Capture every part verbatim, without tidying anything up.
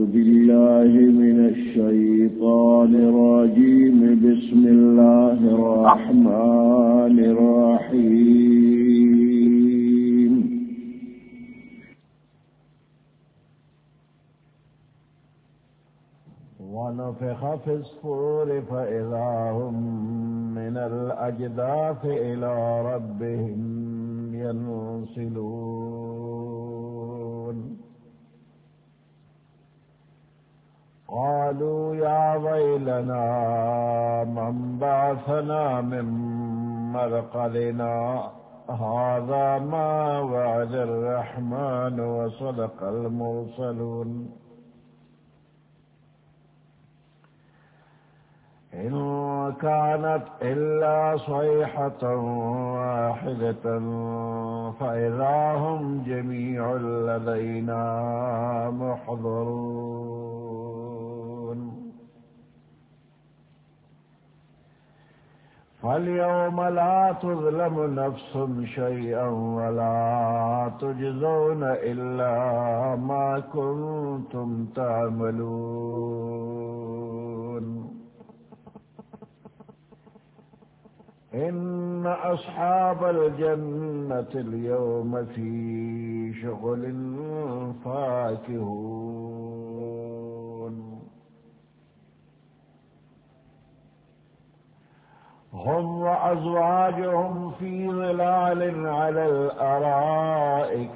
بالله من الشيطان الرجيم بسم الله الرحمن الرحيم ونفخ في الصور فإذا هم من الأجداث إلى ربهم ينسلون قالوا يا ويلنا من بعثنا من مرقدنا هذا ما وعد الرحمن وصدق المرسلون إن كانت إلا صيحة واحدة فإذا هم جميع لدينا محضرون فاليوم لا تظلم نفس شيئا ولا تجزون إلا ما كنتم تعملون إن أصحاب الجنة اليوم في شغل فاكهون هم وأزواجهم في ظلال على الأرائك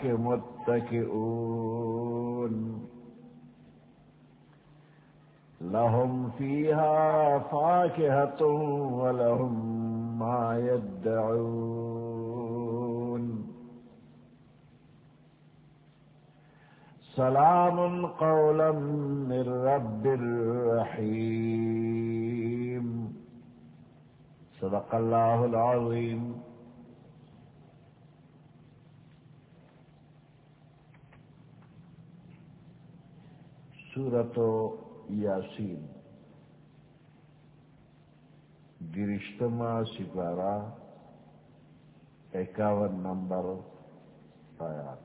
متكئون لهم فيها فاكهة ولهم ما يدعون سلام قولا من رب رحيم صدق الله العظيم. سورة یاسین گرشتما سپارہ اکاون نمبر آیات.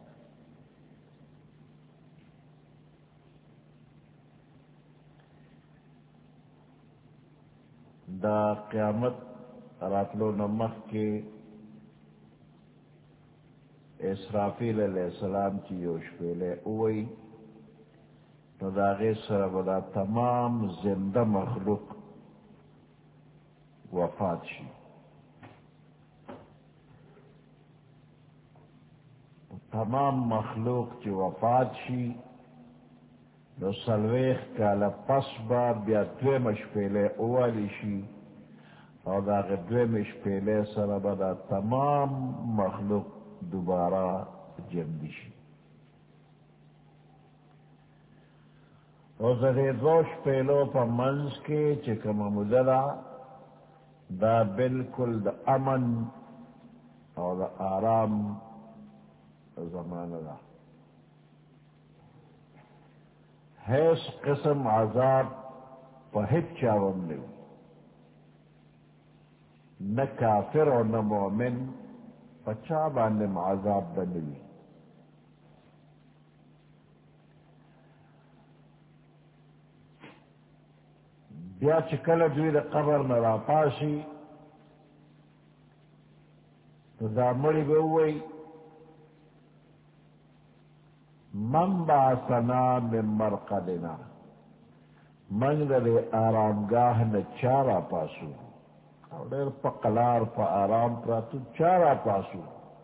دا قیامت راتلو نمخ کے اسرافیل علیہ السلام کی یوش پہلے اوئی تو داغے سر بدا تمام زندہ مخلوق وفات شی. تمام مخلوق چی وفات شی نو سلویخ کالا پس با بیا دوی مشپیلے اوالی شی اور داغے دوی مشپیلے سر بدا تمام مخلوق دوبارہ جمدی شی. اور زدے دوش پیلو پا منز کے چکم مدلا دا بالکل دا امن اور دا آرام زمانہ دا حیث قسم عذاب پا ہچ چاوم لیو نہ کافر اور نہ مومن پچا باندم عذاب بنوی. بیا چکل دوی دا قبر نرا پاسی تو دا مڑی بوئی من باسنا من مرقدنا من دے آرامگاہ نا چارا پاسو اور دیر پا قلار پا آرام پراتو چارا پاسو.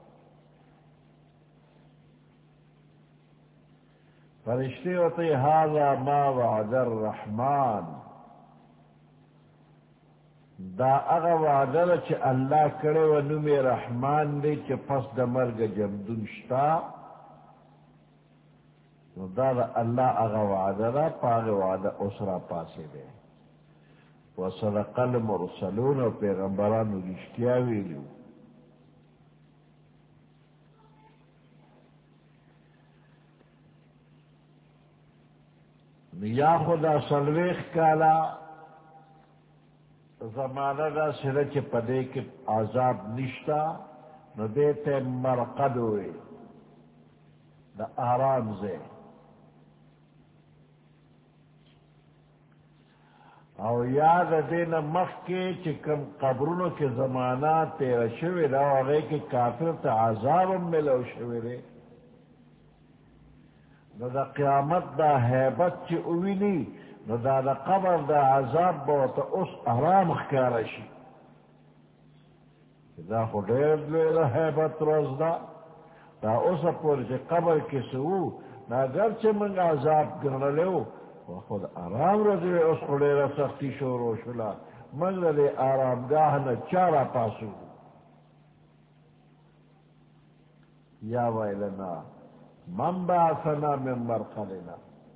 فرشتے ہوتے هذا ما وعد الرحمن دا اغا وعدل چھ اللہ کرے و نمی رحمان دے چھ پس دا مرگ جمدن شتا دا دا اللہ اغا وعدل پاغ وعدل اسرا پاسے دے. وصدق المرسلون و پیغمبران رشتیا ویلیو. یا خدا سلویخ کالا زمانہ دا سرچ پدے کے عذاب نشتا نو دیتے مرقد ہوئے دا آرام زے او یاد دین مخ کے چکم قبرونو کے زمانہ تیرا شوی دا وغی کے کافر تا عذابم ملو شوی دے نو دا قیامت دا حیبت چی اوینی نو دا دا قبر دا عذاب باوتا اس احرام اخکارشی دا خودیر دوی دا حیبت روز دا دا اس پور چی قبر کسو نا گرچه منگ عذاب گرنلیو خود آرام رضوی اس خودیر سختی شورو شلا منگ دے آرام گاہ نا چارا پاسو یا ویلنا من بعثنا من مرقدنا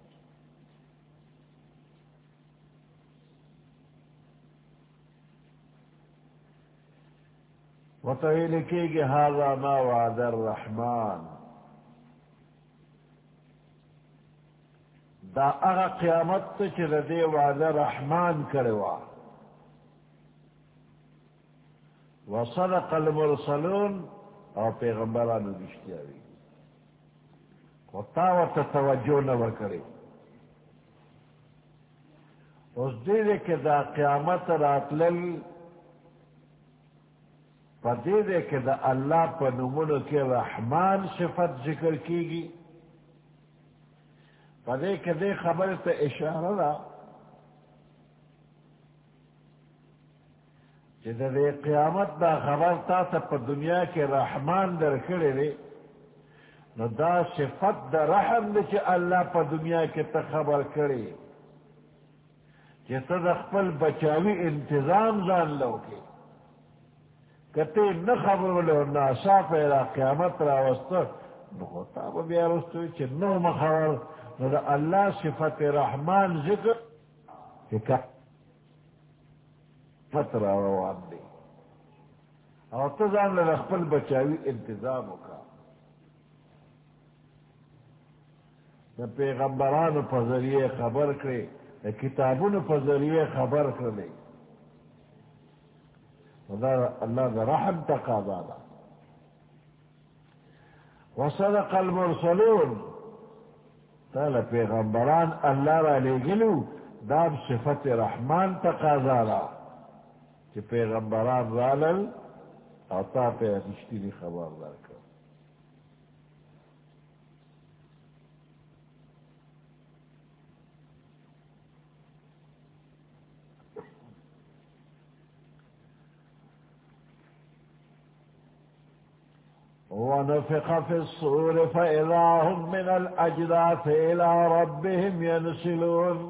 وطویل کی گی هذا ما وعد الرحمن دا اغا قیامت چل دے وعد رحمان کروا وصدق المرسلون او پیغمبرانو دشتیاوی وطاوت توجہ نور کرے اس دے دے کہ دا قیامت راتلل پا دے دے کہ دا اللہ پا نمونو کے رحمان صفت ذکر کی گی پا دے کہ دے خبر تا اشارہ دا کہ دا دے قیامت دا خبر تا تا پا دنیا کے رحمان در کرے دے نو دا صفت دا رحم دے چی اللہ پا دنیا کے تا خبر کرے چی تا دا خپل بچاوی انتظام زان لو کے کتے نہ خبر لو ناسا پیدا قیامت راوستا نو خطا با بیا رستوی چی نو مخبر نو دا اللہ صفت رحمان ذکر کہ قیامت راوان دے اور تزان لرخپل بچاوی انتظام کا دا پیغمبران پا ذریعے خبر کرے دا کتابون پا ذریعے خبر کرے دا اللہ دا رحم تقاضا دا وصدق المرسلون تالا پیغمبران اللہ را لے گلو دام صفت رحمان تقاضا دا کہ پیغمبران رالل اور تا پہ رشتینی خبر دار کر ونفخ في الصور فإذا هم من الأجداث إلى ربهم ينسلون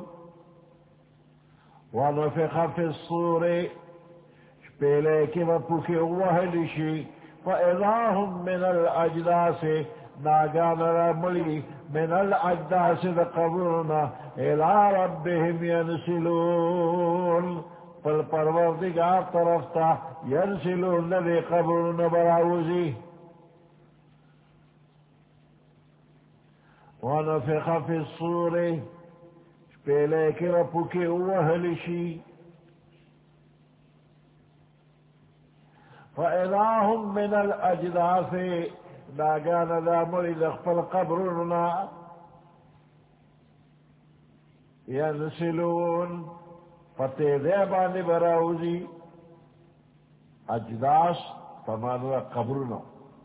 ونفخ في الصور شبيليك وبكي وهلشي فإذا هم من الأجداث ناقان رملي من الأجداث لقبرنا إلى ربهم ينسلون فالپروردگار طرفتا ينسلون لذي قبرنا براوزي ونفخ في الصور شبيليك ربكي وهلشي فإذا هم من الأجداث ناقان ذا مريد اخفل قبرنا ينسلون فتذيبان براوزي اجداث فماذا قبرنا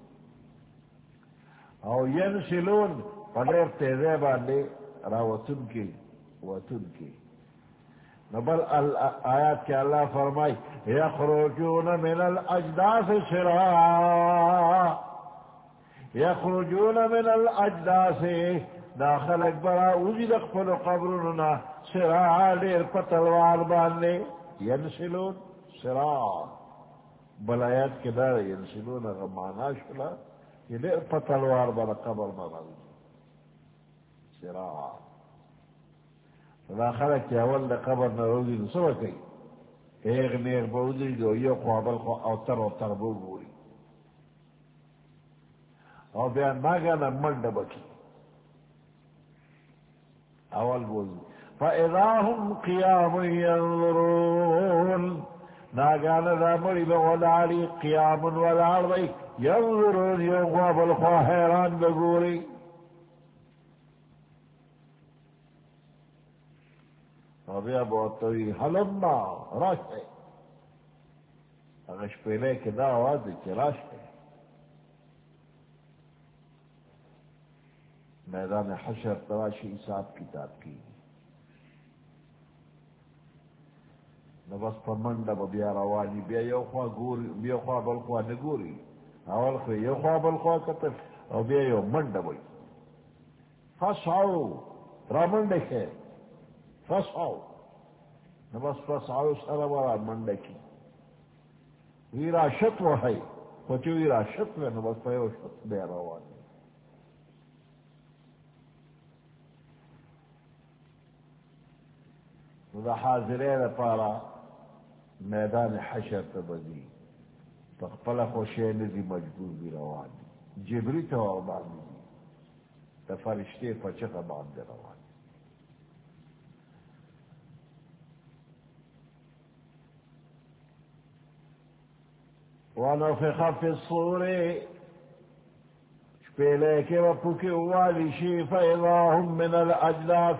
او ينسلون پڑھر تیزے باندے راوتن کی وطن کی نبل آیات کے اللہ فرمائی یخرجون من الاجداث سراعا یخرجون من الاجداث داخل اکبرا اوزی دخفل قبرنا سراعا دیر پتلوار باندے ینسلون سراعا بل آیات کے دار ینسلون غمانا شلا یہ دیر پتلوار باندے قبر باندے سراعا فلا خلق چی اول دا قبر نروزی نو سوا کئی ایغ نیغ بودی دو یو خوابل خو اوتر اوتر بو بوری او بیان ناگانا مند بکی اول بودی فَإِذَا هُمْ قِيَامٌ يَنظُرُونَ ناگانا دا مری بغلعلی قیام والعرضی ينظرون یو خوابل خو حیران بگوری اور بیا بہتوی حلما راش ہے اگر شپیلے کے دا آواز دی چی راش ہے میدان حشر تراشی حساب کتاب کی نو بس پر منڈا با بیا روانی بیا یو خواہ گوری بیا خواہ بل خواہ نگوری اول خواہ یو خواہ بل خواہ کتر او بیا یو منڈا بای فسعو را منڈا ہے فسعو نو بس فسعو سر ورا منڈا کی ویرا شت و ہے خوچو ویرا شت و نو بس پیو شت بیا روانی دا حاضرین پارا میدان حشر تبدی تخپل خوشی نزی مجبور بھی روانی جبری تو اربانی دی دا فرشتے پچک باندے روانی ونفخ فی الصور شپیلے کے وپکی والی شی فاذا هم من الاجداف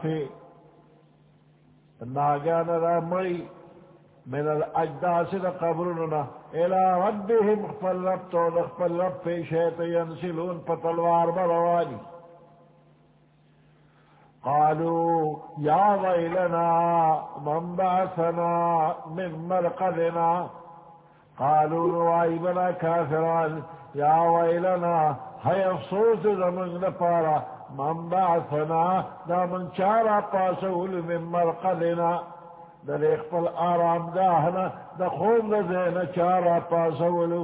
ناگان را مئی من الاجداس دا قبرنا الى ربهم اخفل رب تو اخفل رب پیشیت ینسلون پتلوار بروانی قالوا یا ویلنا من بعثنا من مرقدنا قالوا نوائی بنا کافران یا ویلنا ہے افسوس زمن لپارا من بعثنا دا من چارا پاسول من مرقدنا دا اخفل آرام داہنا دا خوب لدینا چارا پاسولو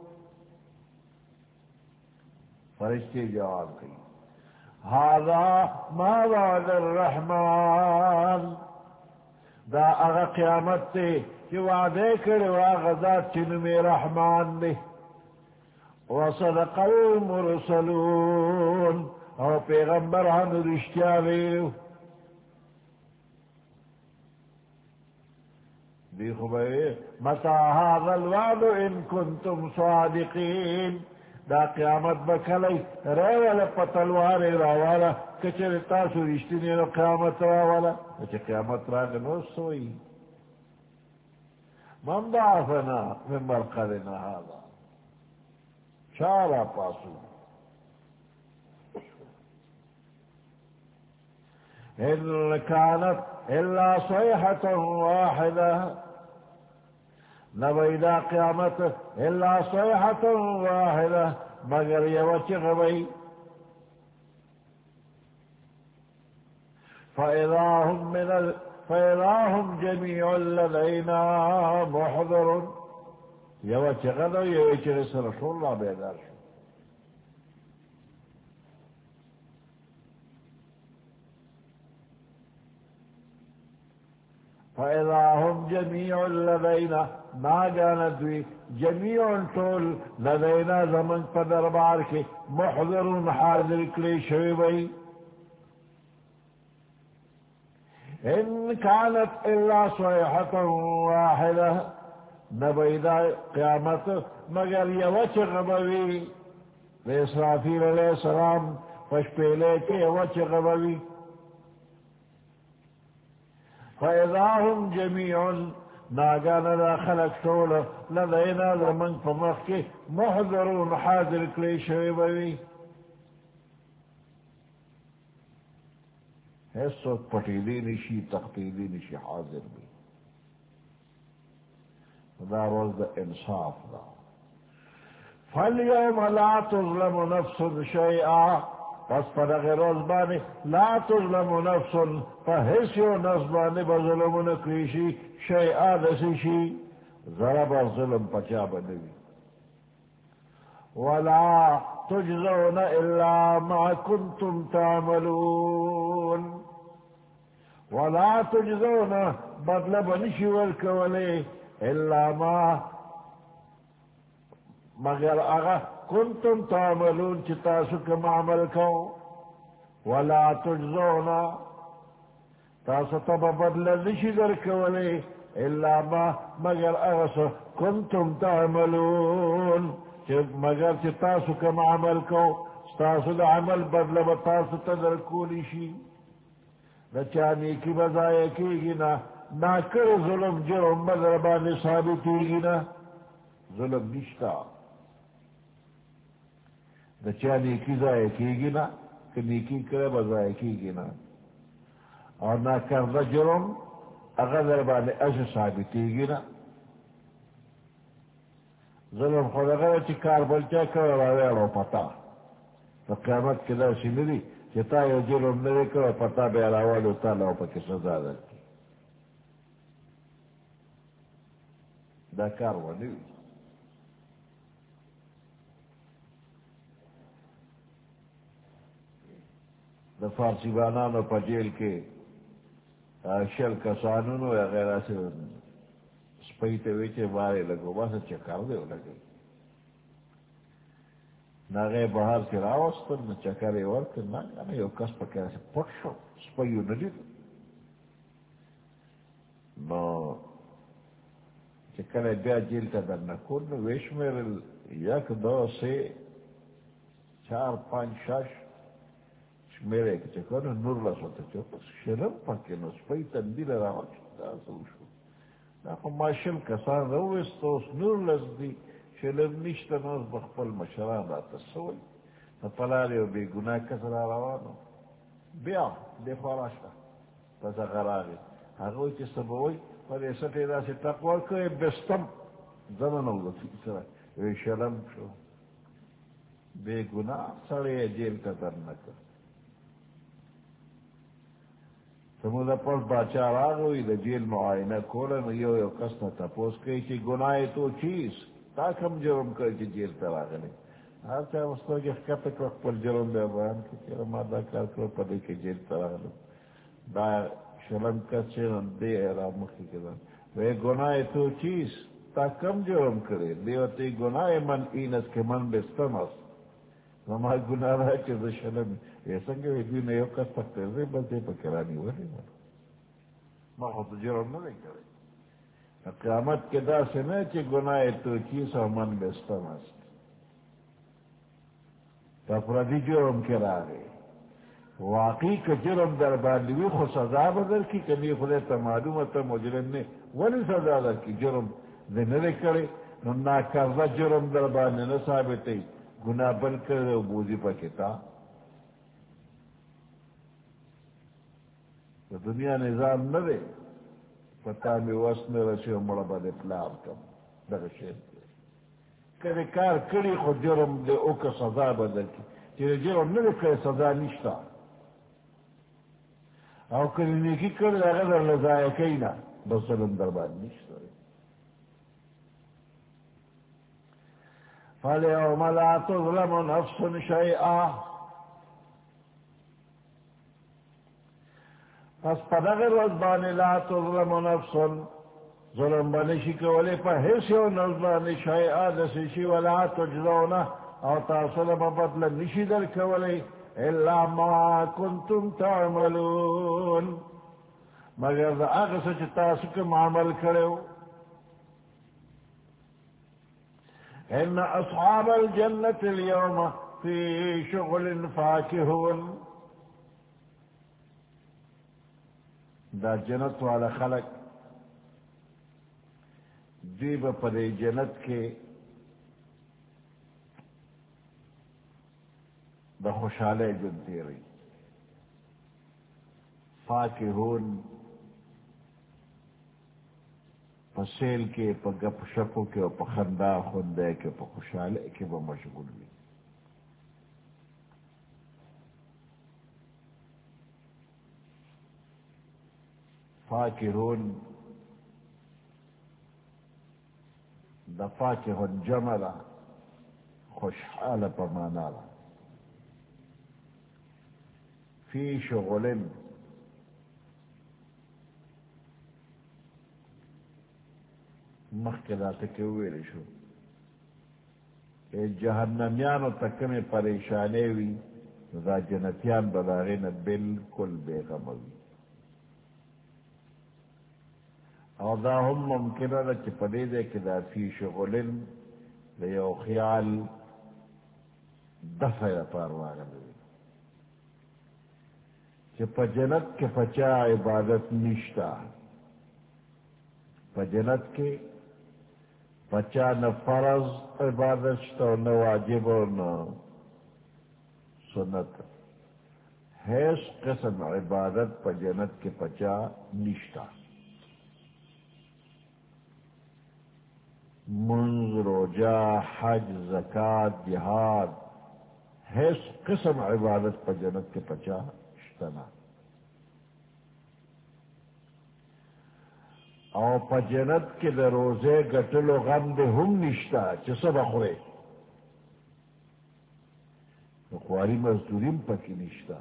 فرشتی جواب کی هذا ما وعد الرحمن دا اغا قیامت تے کہ وعدے کرے واغ ذات چنمی رحمان دے وصدق المرسلون او پیغمبر ہم رشتیا ویلو دیکھو بھئی متا هذا الوعد ان کنتم صادقین دا قیامت بکلی ریوالا پتلوار راوالا کچر تاسو رشتینی نو قیامت راوالا کچر قیامت راگ نو سوئی من بعثنا من مرقدنا هذا چارا پاسو ان كانت الا صيحة واحدة نبيدا قیامت الا صيحة واحدة مگر یوچغ بی فإذا هم من ال... فإذا هم جميع لدينا محضر یوچغ دو یوچغ سرسول اللہ بیدار شو فإذا هم جميع لدينا ما جانت بي جميع طول لدينا زمن قدر بارك محضر حاضر كلي شوي إن كانت إلا صيحة واحدة نبيدا قيامته مگر يوچغ بوي لإسرافيل عليه السلام فشبيليك يوچغ بوي فإذا هم جميع ناغانا دا خلق طول لدينا زمن فمخي محضرون حاضر كلي شوي بوي حصت پتیلی نشی تختیلی نشی حاضر بھی دا روز دا انصاف دا فاليوم لا تظلم نفس شيئا پس پدغ روز بانی لا تظلم نفس فحسیو نفس بانی بظلم نکریشی شیئا دسیشی ضرب ظلم پچا بنوی ولا تجزون الا ما کنتم تعملون ولا تجزون بدل بنشی والکولی الا ما مگر اغا کنتم تعملون چتاسو کم عمل کو ولا تجزون تاسو تب بدل نشی در کولی الا ما مگر اغا کنتم تعملون مگر چتاسو کم عمل کو ستاسو دا عمل بدل بتاسو تدر کولی شی دا چا نیکی بضائع کی گی نا نا کر ظلم جرم بدربان ثابتی گی نا ظلم نشتا دا چا نیکی ضائع کی گی نا کہ نیکی کرے بضائع کی گی نا اور نہ کردہ جرم اگر دربان اج ثابتی گی نا ظلم خود اگر چی کار بلچا کرو راویڑو پتا تو قیامت کے در سی ندی چتا یو جرم ندی کرو پتا بے راوالو تا لو پا کی سزا در کی دا کار و ندی دا فارسی بانانو پا جیل کے شل کسانونو یا غیرہ سے سپیتے ویچے بارے لگو باسا چکر دے لگے ناغے بہار کے راوستن نا چکرے ورکن نا گانا یو کس پا کیا سے پٹ شو سپیو ندید نو چکرے بیا جیل تا در نکون نو ویش میرے یک دو سے چار پانچ شاش میرے کے چکر نور لسوتا چکر شرم پاکی نو سپی تندیل راوچ دا سوشو ناکو ماشل کسان رویستو اس نور لزدی شلم نشتا نوز بخپل مشران راتا سوئی پلاری و بے گناہ کسر آروانو بیا بے خواراشتا پس اگر آگی اگوی چی سبوئی پر ایسا تیرا سی تقوار که بستم زنن اولا تیسرا وی شلم شو بے گناہ سڑے جیل کا در نکر سمودہ پس باچار آگوی دا جیل معائنہ کولن یو یو کسنا تپوس کئی چی گناہ تو چیز تا کم جرم کر چی جیل تر آگلے ہر چاہ مستو کی خطک وقت پر جرم بے بیان کی چیرا مادہ کار کرو پدے کی جیل تر آگلے دا شلم کسی دے احرام مخی کے دن وے گناہ تو چیز تا کم جرم کرے دیوتی گناہ من اینت کے من بستم اس نما گناہ رہا کہ دا شلم ایسنگے وی دوی نیو کس پکتے زی بلتے پکرانی ولی من ما خود جرم نہ کرے قیامت کے دا سے نہ چی گناہ تو چیز و من بستم اس تفردی جرم کرا گئے واقعی کا جرم در باندوی خود سزا بدر کی کمی خودے تا معلوم تا مجرم نے ولی سزا در کی جرم دے نرے کرے نہ کردہ جرم در باندے نہ ثابتے گناہ بن کر دے بوزی پا کتا تو دنیا نظام نہ دے پتا میں وسن رسی و مڑا با دے پلار کم در شید دے کدے کار کری خود جرم دے او کا سزا بدر کی چیرے جرم نہ دے کرے سزا نشتا او کلی نیکی کرد اگر لزائے کئینا بس ظلم دربان نشتا فَالْيَوْمَ لَا تُظْلَمُ نَفْسٌ شَيْئًا پس پدغر وزبان لا تظلم نفس ظلم بنشی کولی پا حسی و نظبان شیئا دسیشی ولا تجزونا او تاصل ببطل نشی در کولی الا ما کنتم تعملون مگر دا اغسا چی تاسکم عمل کرو ان اصحاب الجنة اليوم في شغل فاكهون دا جنت والا خلق دیب پدے جنت کے دا خوشحالے جنتی رہی فاکہون پسیل کے پا گپ شپو کے پا خندا خندے کے پا خوشحالے کے با مشغول بھی فاکہون دا فاکہون جملا خوشحال پا مانالا فی شغلن مخکدا تکویلی شو اے جہنمیانو تکمی پریشانے وی دا جنتیان بداغین بالکل بے غموی او دا هم ممکنه دا چی پدے دے کہ دا فی شغلن دا یو خیال دفع پاروانا دے کہ پجنت کے پچا عبادت نشتا، پجنت کے پچا نہ فرض عبادت شتا نہ واجب اور نہ سنت، حیث قسم عبادت پجنت کے پچا نشتا، منذ روجہ حج زکات جہاد حیث قسم عبادت پجنت کے پچا شتنا، او پجنت کے د روزے گٹلو غم دے ہم نشتا چسب اخرے خواری مزدوریم پکی نشتا،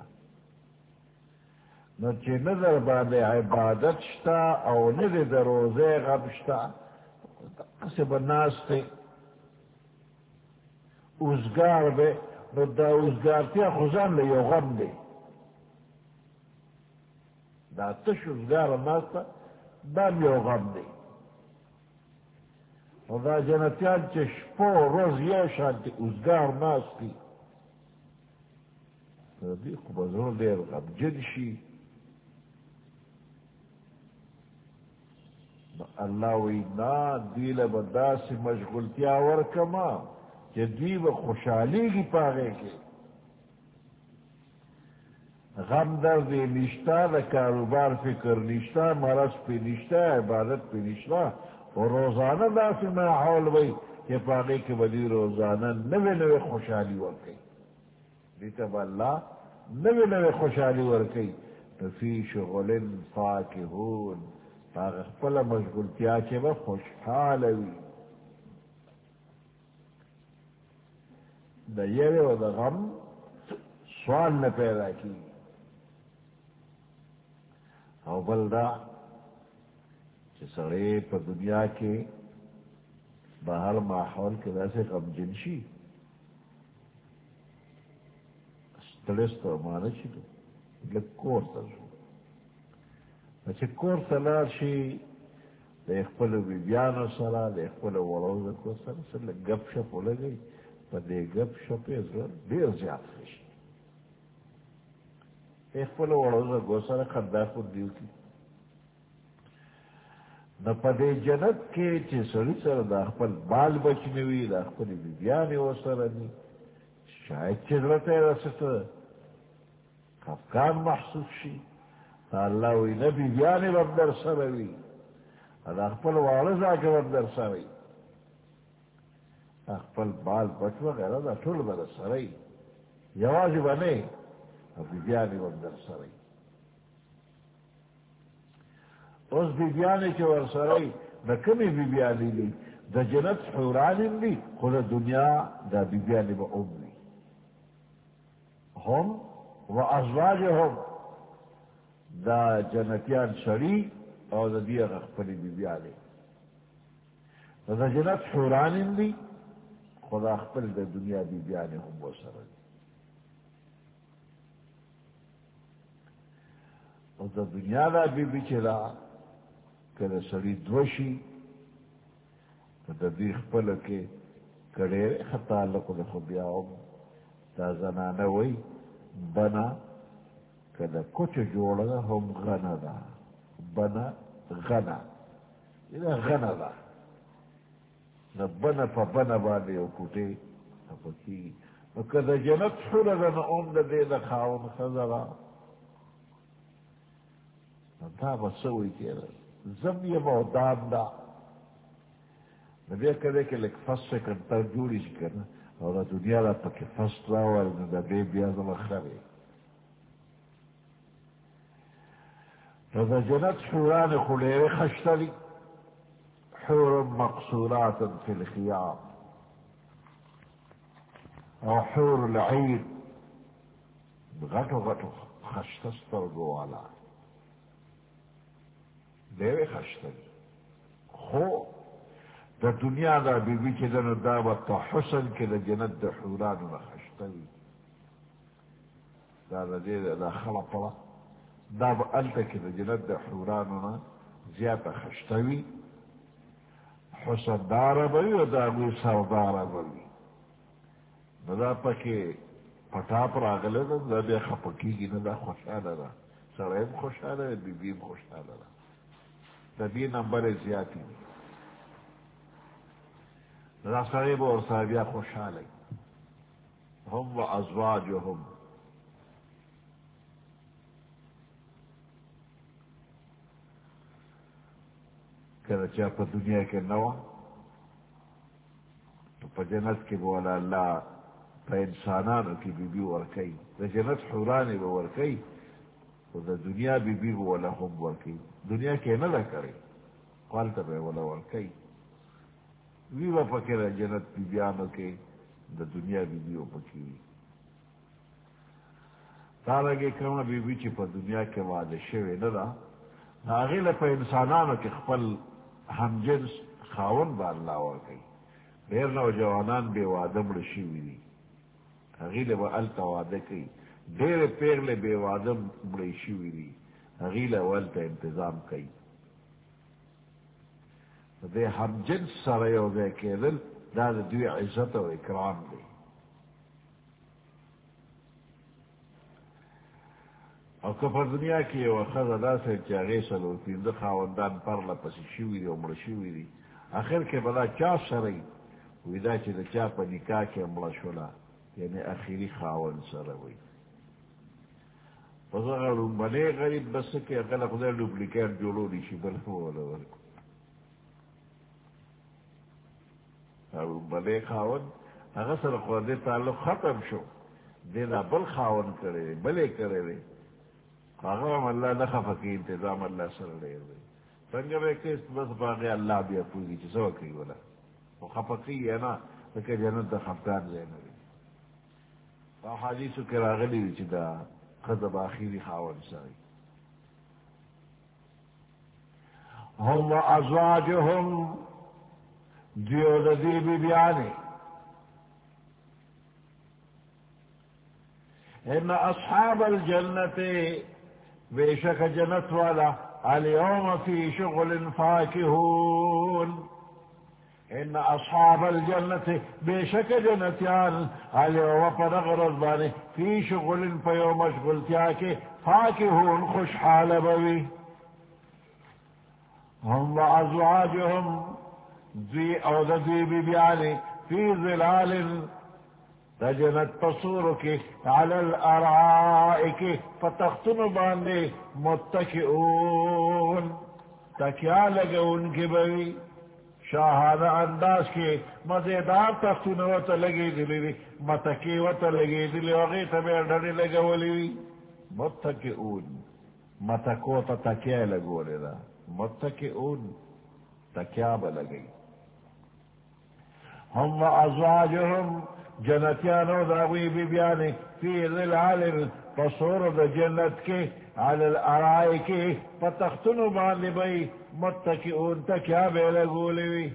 نو چی نظر باندے عبادت شتا او ندے د روزے غم شتا کسی بناستے اوزگار بے نو دا اوزگارتیا خزان لے یو غم دے، دا تش اوزگار ناستا دام یو غم دے، و دا جنتیان چی شپو روز یو شانتی اوزگار ناستی دی خوب ازرو دیر غم جن شی، اللہ وی نا دیل بدا سی مشغولتیا ورکما کہ دی با خوشحالی کی پاگے کے غم درد نشتا دا کاروبار فکر نشتا مرض پہ نشتا عبادت پہ نشتا اور روزانہ دا سی ماحول بھئی کہ پاگے کے بدی روزانہ نوے نوے خوشحالی ورکی دیتا با اللہ نوے نوے خوشحالی ورکی فی شغل فاکہون پلا مشغولتیا کے با خوشحال ہوئی، دا یہ و دا غم سوال نہ پیدا کی، او بلدا کہ سڑے پا دنیا کے باہر ماحول کے ویسے غم جنشی سٹریس تو مانا چی تو لگ کور تجھو اچھا کور تلار شی دے اخپل بیبیانو سرا دے اخپل وروز کو سرا سر لگ گپ شپ ہو لگئی پا دے گپ شپ ازر دیر زیاد خشی اخپل وروز کو سرا خدا خود دیو کی نہ پا دے جنت کے چی سری سر دا اخپل بال بچنوی دا اخپل بیبیانی و سرا نی شاید چیزرتے رسط خفقان محسوس شی اللہ وی نبی بیانی رب در سروی ادا اخپل وارزا کے رب در سروی اخپل بال بچ وغیرہ دا ٹھول بر سروی یوازی بنے ابی بیانی رب در سروی اس بی بیانی کے ور سروی دا کمی بی بیانی لی دا جنت حورانی لی خود دنیا دا بی بیانی با ام لی ہم و ازواج ہم دا جنتیان سری اور دا دیا غفلی بی بیالی دا جنت حوران دی خدا اخپل دا دنیا بی بیالی ہم وہ سر دی اور دا دنیا دا بی بی چلا کہ دا سری دوشی دا دی اخپل کے کڑے خطا لکو دا خبیاؤں دا زنانوی بنا کدا کچھ جوڑا ہم غنا دا بنا غنا یہ غنا دا نہ بنا پا بنا باندے او کٹے پا کی کدا جنت حور دا نا اون دا دے دا خاون خزرا دا بسوئی کیا زم یہ معدام دا نبی کدے کہ لک فس سے کنتر جوڑی سی کرنا اور دنیا دا پاکی فس راوال دا بے بیازم خرے فذا جنت حوران خلیر خشتری حور مقصورات في الخيام او حور العين غٹو غٹو خشتستر گوالا دیوے خشتری خو دا دنیا دا بی بی چی دنو دابت تا حسن کی دا جنت دا حوران دا خشتری دا دا دے دا خلق دا با علتا کی دا جنت دا حورانونا زیادہ خشتوی حسن دارا بوی و دا گوی سردارا بوی دا پا که پٹاپ راگلے دا دا بے خپکی گی نا دا خوشانا دا سڑیم خوشحال ہے بی بیم خوشحال ہے تبھی نمبر زیادتی رسائب اور صحابیہ خوشحال ہے ہم و ازواجہم کہ چاہ پا دنیا کے نوا تو پا جنت کے بولا اللہ پا انسانانو کی بی بی ورکی دا جنت حورانی با ورکی تو دا دنیا بی بی بولا ہم ورکی دنیا کے ندا کرے قالتا بے ولا ورکی وی با پکر جنت بی بیانو کے دا دنیا بی بی و پکی تارگے کما بی بی چی پا دنیا کے وعدے شوے ندا ناغیل پا انسانانو کے خپل ہم جنس خاون با اللہ ورکی دیر نوجوانان بے وعدہ مڑشی ہوئی اغیل با علتا وعدہ کی دیر پیغل بے وعدہ مڑشی ہوئی اغیل والتا انتظام کی دے ہم جنس سرے ہو دے کے دل دا دوی عزت و اکرام دے اور کفر دنیا کی وخذ ادا سے چاگے سلو پیند خاوندان پر لپسی شوی دی و مڑشی ہوئی دی آخر کے بلا چا سرئی ویدا چی دا چا پا نکاح کے مڑا شولا یعنی اخیری خاون سر ہوئی پس اگر بنے غریب بس کے اقل خدا ڈپلیکیٹ جوڑو نیشی بل مولا ورکو اگر بنے خاون اگر سر خود تعلق ختم شو دینا بل خاون کرے بلے کرے اگر ہم اللہ نخفا کی انتظام اللہ سر لے رہے سنگا بیکتے بس باقی اللہ بھی اپوزی چی سوا کری ولا وہ خفقی ہے نا کہ جنت دا خفقان زینوی حدیثو کے راغلی دی چی دا خضب آخیری خاون سائی ہم و ازواجہم دیو دا دی بی بیانی ان اصحاب الجنت بے شک جنت والا اليوم فی شغل فاکہون ان اصحاب الجنت بے شک جنتیان اليوم پرغرز بانے فی شغل پیو مشغل کیا کے فاکہون خوشحال بوی ہم و ازواجہم دی او دی بی بیانی فی ظلال جنت پسورو کی علی الارائکی فتختن باندے متکئون تکیا لگے ان کی بوی شاہانہ انداز کے مزیدار تختن وطا لگی دلی متکی وطا لگی دلی وغیتا بیر ڈھڑی لگا ولی متکئون متکو تا تکیا لگو لیدا متکئون تکیا بلگئی ہم و ازواجہم جنتیانو داوی بی بیانی فی ظلال پسور دا جنت کے علی الارائی کے پتختنو باندی بئی متکئون تکیا بے لگولیوی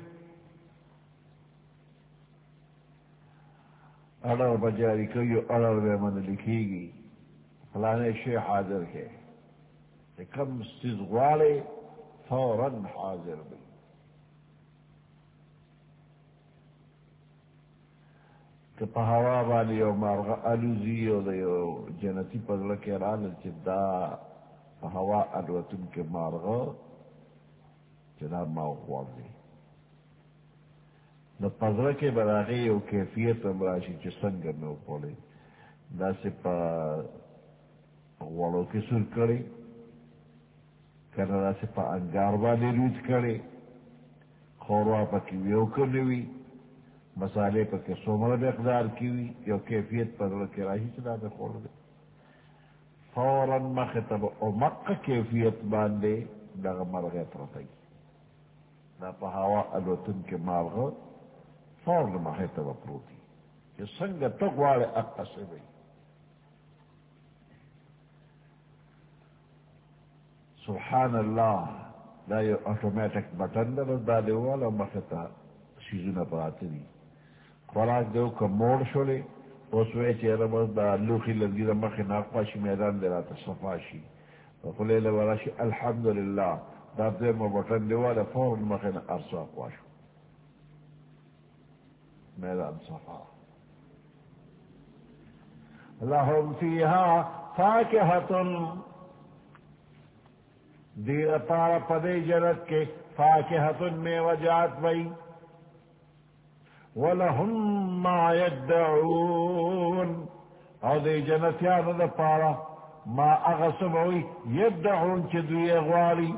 اڑر بجاری کئیو اڑر بے من لکھی گی فلانے شیخ حاضر کے کم سزغوالے فوراً حاضر بئی کہ پہاوا والی او مارغا علوزی او دیو جنتی پدلکی رال چدا پہوا الوتن کے مارغا چدا ماغوار دی دا پدلکی براغی او کیفیت امراشی چسنگر نو پولے دا سے پا غوالو کی سر کرے کنا دا سے پا انگار والی روز کرے خوروا پا کیویو کرنوی مسالے پر کے سومر مقدار کی ہوئی یا کیفیت پر رکھ راہی چلا میں کھول دے فوراً مخطب او مکہ کیفیت باندے دا مرغے پرتائی دا پہاوا الوتن کے مارغ فوراً مخطب پروتی کہ سنگ تقوال اقا سے بھئی سبحان اللہ دا یہ آٹومیٹک بٹن دا دا دے والا مخطب سیزن پر آتے دی خوراک دیو کا موڑ شولے اس وے چہرہ بس دا لوخی لگی دا مخی ناقواشی میدان دے راتا صفاشی وقلے لوراشی الحمدللہ دا دے مبٹن دیو دا فوراً مخی نا ارسو اقواشو میدان صفا لهم فیہا فاکہتن دیر پارا پدے جنت کے فاکہۃ میں وجات بئی وَلَهُمْ مَا يَدَّعُونَ او دے جنتیان دا پارا ما اغسبوی یدعون چی دوی اغواری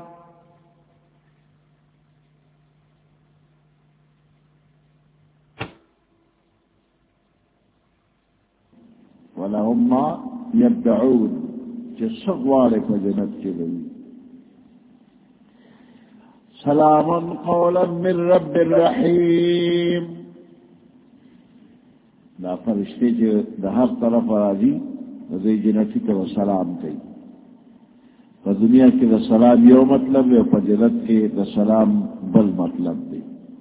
وَلَهُمْ مَا يَدَّعُونَ چی سغوارے پا جنت چی دوی سلام قولا من رب الرحیم دا فرشتے جو دا ہر طرف راضی دا جنتی کا سلام کئی پا دنیا کے دا سلام یو مطلب ہے پا جنت کے دا سلام بل مطلب دے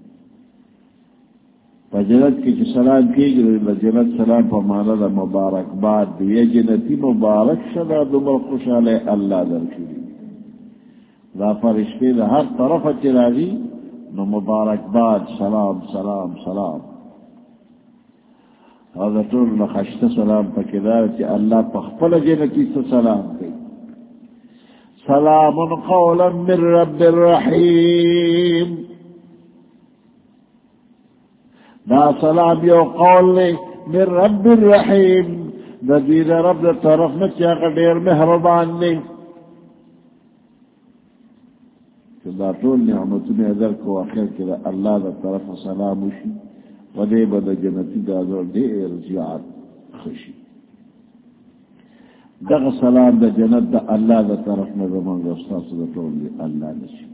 پا جنت کے جو سلام کی جو دا جنت سلام پا مانا دا مبارک باد دے یہ جنتی مبارک شدا دمر خوشحال اللہ در شدی دا فرشتے دا ہر طرف اچھی راضی نو مبارک باد سلام سلام سلام اور رسول خشت سلام پکدار کہ اللہ پخپل جنتی سے سلام کی سلام قولا من رب الرحیم دا سلام یو قول لے من رب الرحیم دا دید رب دا طرف میں چاکہ دیر محربان لے کہ دا طول نعمتنے ادھر کو آخر کہ اللہ دا طرف سلام وشی ودے بدا جنتی دا دور دیر زیاد خوشی دغ سلام دا جنت دا اللہ دا طرف نظمان رستاس دا طول دی اللہ نشی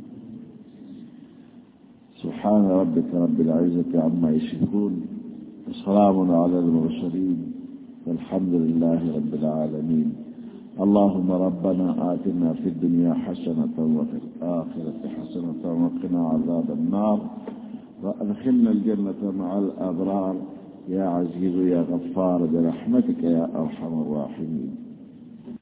سبحان ربك رب العزة عما يشركون وسلام على المرسلين والحمد لله رب العالمين اللهم ربنا آتنا في الدنيا حسنة وفي الآخرة حسنة وقنا عذاب النار وأدخلنا الجنة مع الأبرار يا عزيز يا غفار برحمتك يا أرحم الراحمين